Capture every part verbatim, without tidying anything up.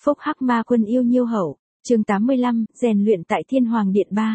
Phúc Hắc Ma Quân yêu nhiêu hậu, chương tám mươi lăm, rèn luyện tại Thiên Hoàng Điện ba.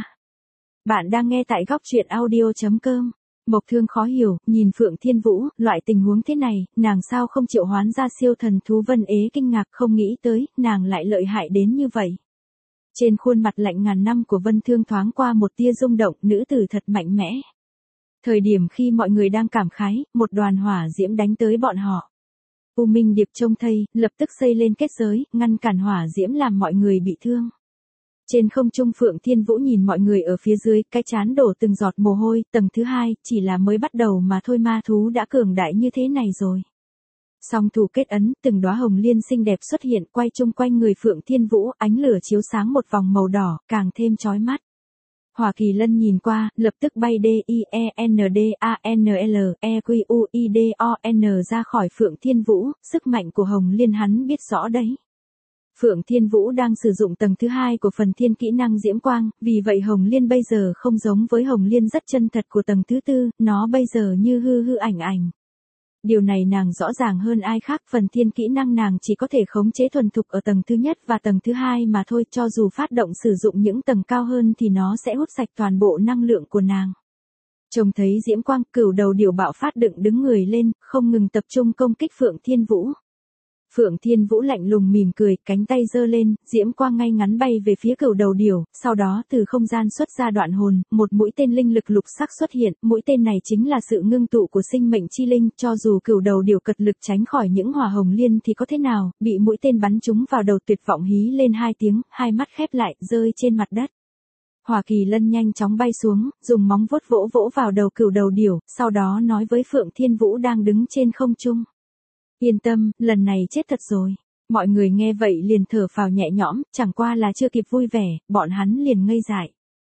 Bạn đang nghe tại góc truyện audio.com. Mộc Thương khó hiểu, nhìn Phượng Thiên Vũ, loại tình huống thế này, nàng sao không triệu hoán ra siêu thần thú. Vân Ế kinh ngạc không nghĩ tới, nàng lại lợi hại đến như vậy. Trên khuôn mặt lạnh ngàn năm của Vân Thương thoáng qua một tia rung động, nữ tử thật mạnh mẽ. Thời điểm khi mọi người đang cảm khái, một đoàn hỏa diễm đánh tới bọn họ. U Minh Điệp trông thấy, lập tức xây lên kết giới, ngăn cản hỏa diễm làm mọi người bị thương. Trên không trung Phượng Thiên Vũ nhìn mọi người ở phía dưới, cái chán đổ từng giọt mồ hôi, tầng thứ hai, chỉ là mới bắt đầu mà thôi, ma thú đã cường đại như thế này rồi. Song thủ kết ấn, từng đóa hồng liên xinh đẹp xuất hiện quay chung quanh người Phượng Thiên Vũ, ánh lửa chiếu sáng một vòng màu đỏ, càng thêm chói mắt. Hỏa Kỳ Lân nhìn qua, lập tức bay D I E N D A N L E Q U I D O N ra khỏi Phượng Thiên Vũ, sức mạnh của hồng liên hắn biết rõ đấy. Phượng Thiên Vũ đang sử dụng tầng thứ hai của phần thiên kỹ năng diễm quang, vì vậy hồng liên bây giờ không giống với hồng liên rất chân thật của tầng thứ tư, nó bây giờ như hư hư ảnh ảnh. Điều này nàng rõ ràng hơn ai khác, phần thiên kỹ năng nàng chỉ có thể khống chế thuần thục ở tầng thứ nhất và tầng thứ hai mà thôi, cho dù phát động sử dụng những tầng cao hơn thì nó sẽ hút sạch toàn bộ năng lượng của nàng. Trông thấy diễm quang, cửu đầu điểu bạo phát đựng đứng người lên, không ngừng tập trung công kích Phượng Thiên Vũ. Phượng Thiên Vũ lạnh lùng mỉm cười, cánh tay giơ lên, diễm quang ngay ngắn bay về phía cửu đầu điểu, sau đó từ không gian xuất ra đoạn hồn, một mũi tên linh lực lục sắc xuất hiện, mũi tên này chính là sự ngưng tụ của sinh mệnh chi linh, cho dù cửu đầu điểu cật lực tránh khỏi những hỏa hồng liên thì có thế nào, bị mũi tên bắn trúng vào đầu tuyệt vọng hí lên hai tiếng, hai mắt khép lại, rơi trên mặt đất. Hỏa Kỳ Lân nhanh chóng bay xuống, dùng móng vuốt vỗ vỗ vào đầu cửu đầu điểu, sau đó nói với Phượng Thiên Vũ đang đứng trên không trung. Yên tâm, lần này chết thật rồi. Mọi người nghe vậy liền thở phào nhẹ nhõm, chẳng qua là chưa kịp vui vẻ, bọn hắn liền ngây dại.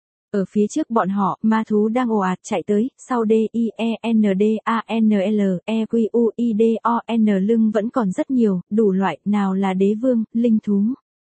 Ở phía trước bọn họ, ma thú đang ồ ạt chạy tới, sau D I E N D A N L E Q U I D O N lưng vẫn còn rất nhiều, đủ loại, nào là đế vương, linh thú.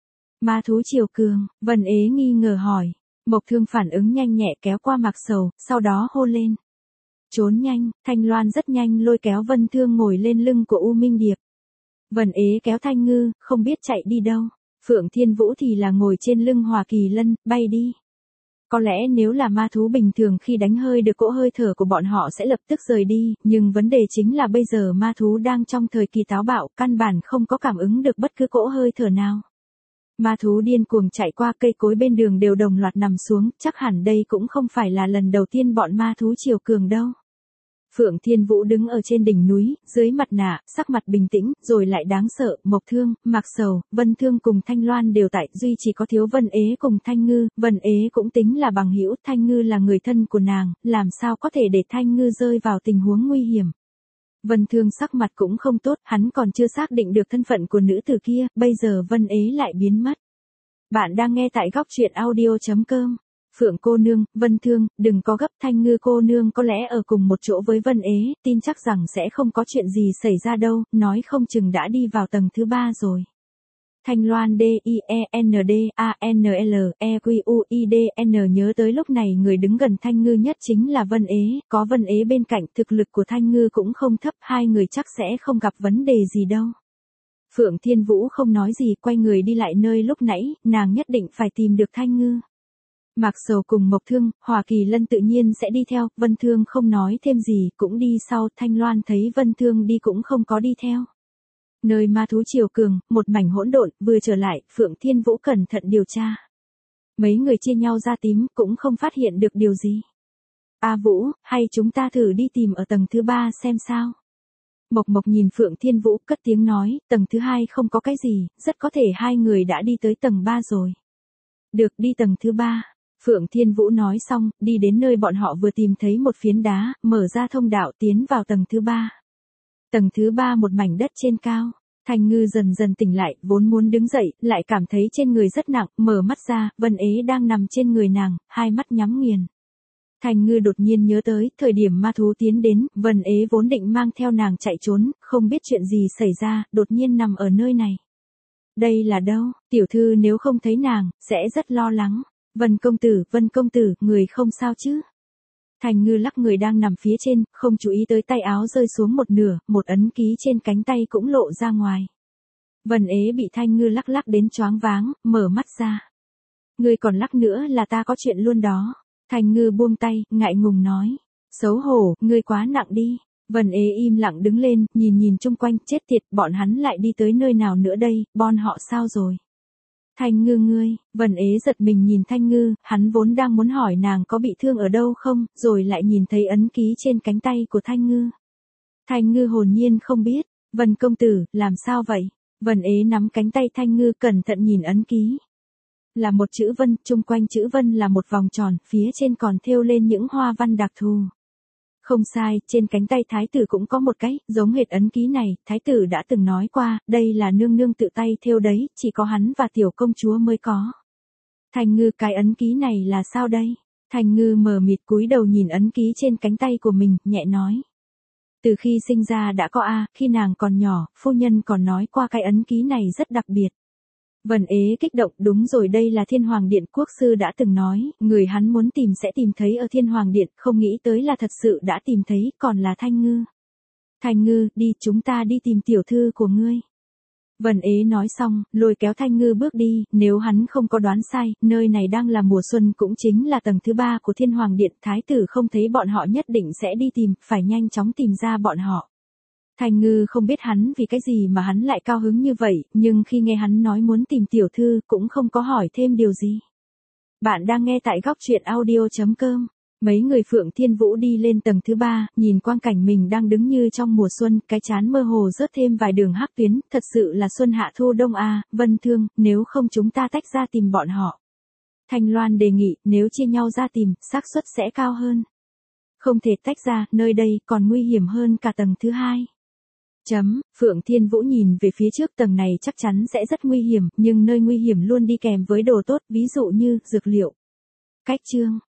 Ma thú triều cường, Vân Ế nghi ngờ hỏi. Mộc Thương phản ứng nhanh nhẹ kéo qua Mạc Sầu, sau đó hô lên. Trốn nhanh, Thanh Loan rất nhanh lôi kéo Vân Thương ngồi lên lưng của U Minh Điệp. Vân Ế kéo Thanh Ngư, không biết chạy đi đâu. Phượng Thiên Vũ thì là ngồi trên lưng Hỏa Kỳ Lân, bay đi. Có lẽ nếu là ma thú bình thường khi đánh hơi được cỗ hơi thở của bọn họ sẽ lập tức rời đi, nhưng vấn đề chính là bây giờ ma thú đang trong thời kỳ táo bạo, căn bản không có cảm ứng được bất cứ cỗ hơi thở nào. Ma thú điên cuồng chạy qua, cây cối bên đường đều đồng loạt nằm xuống, chắc hẳn đây cũng không phải là lần đầu tiên bọn ma thú triều cường đâu. Phượng Thiên Vũ đứng ở trên đỉnh núi, dưới mặt nạ, sắc mặt bình tĩnh, rồi lại đáng sợ, Mộc Thương, Mạc Sầu, Vân Thương cùng Thanh Loan đều tại, duy chỉ có thiếu Vân Ế cùng Thanh Ngư, Vân Ế cũng tính là bằng hữu, Thanh Ngư là người thân của nàng, làm sao có thể để Thanh Ngư rơi vào tình huống nguy hiểm. Vân Thương sắc mặt cũng không tốt, hắn còn chưa xác định được thân phận của nữ tử kia, bây giờ Vân Ế lại biến mất. Bạn đang nghe tại góc truyện audio.com. Phượng cô nương, Vân Thương, đừng có gấp, Thanh Ngư cô nương có lẽ ở cùng một chỗ với Vân Ế, tin chắc rằng sẽ không có chuyện gì xảy ra đâu, nói không chừng đã đi vào tầng thứ ba rồi. Thanh Loan D I E N D A N L E Q U I D N nhớ tới lúc này người đứng gần Thanh Ngư nhất chính là Vân Ế, có Vân Ế bên cạnh, thực lực của Thanh Ngư cũng không thấp, hai người chắc sẽ không gặp vấn đề gì đâu. Phượng Thiên Vũ không nói gì, quay người đi lại nơi lúc nãy, nàng nhất định phải tìm được Thanh Ngư. Mạc Sầu cùng Mộc Thương, Hỏa Kỳ Lân tự nhiên sẽ đi theo, Vân Thương không nói thêm gì, cũng đi sau, Thanh Loan thấy Vân Thương đi cũng không có đi theo. Nơi ma thú triều cường, một mảnh hỗn độn, vừa trở lại, Phượng Thiên Vũ cẩn thận điều tra. Mấy người chia nhau ra tím, cũng không phát hiện được điều gì. A Vũ, hay chúng ta thử đi tìm ở tầng thứ ba xem sao. Mộc Mộc nhìn Phượng Thiên Vũ, cất tiếng nói, tầng thứ hai không có cái gì, rất có thể hai người đã đi tới tầng ba rồi. Được, đi tầng thứ ba. Phượng Thiên Vũ nói xong, đi đến nơi bọn họ vừa tìm thấy một phiến đá, mở ra thông đạo tiến vào tầng thứ ba. Tầng thứ ba một mảnh đất trên cao. Thanh Ngư dần dần tỉnh lại, vốn muốn đứng dậy, lại cảm thấy trên người rất nặng, mở mắt ra, Vân Ế đang nằm trên người nàng, hai mắt nhắm nghiền. Thanh Ngư đột nhiên nhớ tới, thời điểm ma thú tiến đến, Vân Ế vốn định mang theo nàng chạy trốn, không biết chuyện gì xảy ra, đột nhiên nằm ở nơi này. Đây là đâu? Tiểu thư nếu không thấy nàng, sẽ rất lo lắng. Vân công tử, Vân công tử, người không sao chứ? Thanh Ngư lắc người đang nằm phía trên, không chú ý tới tay áo rơi xuống một nửa, một ấn ký trên cánh tay cũng lộ ra ngoài. Vân Ế bị Thanh Ngư lắc lắc đến choáng váng, mở mắt ra. Ngươi còn lắc nữa là ta có chuyện luôn đó. Thanh Ngư buông tay, ngại ngùng nói. Xấu hổ, ngươi quá nặng đi. Vân Ế im lặng đứng lên, nhìn nhìn chung quanh, chết tiệt, bọn hắn lại đi tới nơi nào nữa đây, bọn họ sao rồi? Thanh Ngư ngươi, Vân Ế giật mình nhìn Thanh Ngư, hắn vốn đang muốn hỏi nàng có bị thương ở đâu không, rồi lại nhìn thấy ấn ký trên cánh tay của Thanh Ngư. Thanh Ngư hồn nhiên không biết, Vân công tử, làm sao vậy? Vân Ế nắm cánh tay Thanh Ngư cẩn thận nhìn ấn ký. Là một chữ Vân, chung quanh chữ Vân là một vòng tròn, phía trên còn thêu lên những hoa văn đặc thù. Không sai, trên cánh tay thái tử cũng có một cái, giống hệt ấn ký này, thái tử đã từng nói qua, đây là nương nương tự tay thêu đấy, chỉ có hắn và tiểu công chúa mới có. Thanh Ngư, cái ấn ký này là sao đây? Thanh Ngư mờ mịt cúi đầu nhìn ấn ký trên cánh tay của mình, nhẹ nói. Từ khi sinh ra đã có a, khi nàng còn nhỏ, phu nhân còn nói qua cái ấn ký này rất đặc biệt. Vân Ế kích động, đúng rồi, đây là Thiên Hoàng Điện, quốc sư đã từng nói, người hắn muốn tìm sẽ tìm thấy ở Thiên Hoàng Điện, không nghĩ tới là thật sự đã tìm thấy, còn là Thanh Ngư. Thanh Ngư, đi, chúng ta đi tìm tiểu thư của ngươi. Vân Ế nói xong, lôi kéo Thanh Ngư bước đi, nếu hắn không có đoán sai, nơi này đang là mùa xuân, cũng chính là tầng thứ ba của Thiên Hoàng Điện, thái tử không thấy bọn họ nhất định sẽ đi tìm, phải nhanh chóng tìm ra bọn họ. Thanh Ngư không biết hắn vì cái gì mà hắn lại cao hứng như vậy, nhưng khi nghe hắn nói muốn tìm tiểu thư, cũng không có hỏi thêm điều gì. Bạn đang nghe tại góc truyện audio chấm com. Mấy người Phượng Thiên Vũ đi lên tầng thứ ba, nhìn quang cảnh mình đang đứng như trong mùa xuân, cái chán mơ hồ rớt thêm vài đường hắc tuyến, thật sự là xuân hạ thu đông a, Vân Thương, nếu không chúng ta tách ra tìm bọn họ. Thanh Loan đề nghị, nếu chia nhau ra tìm, xác suất sẽ cao hơn. Không thể tách ra, nơi đây còn nguy hiểm hơn cả tầng thứ hai. Chấm, Phượng Thiên Vũ nhìn về phía trước, tầng này chắc chắn sẽ rất nguy hiểm, nhưng nơi nguy hiểm luôn đi kèm với đồ tốt, ví dụ như dược liệu. Cách chương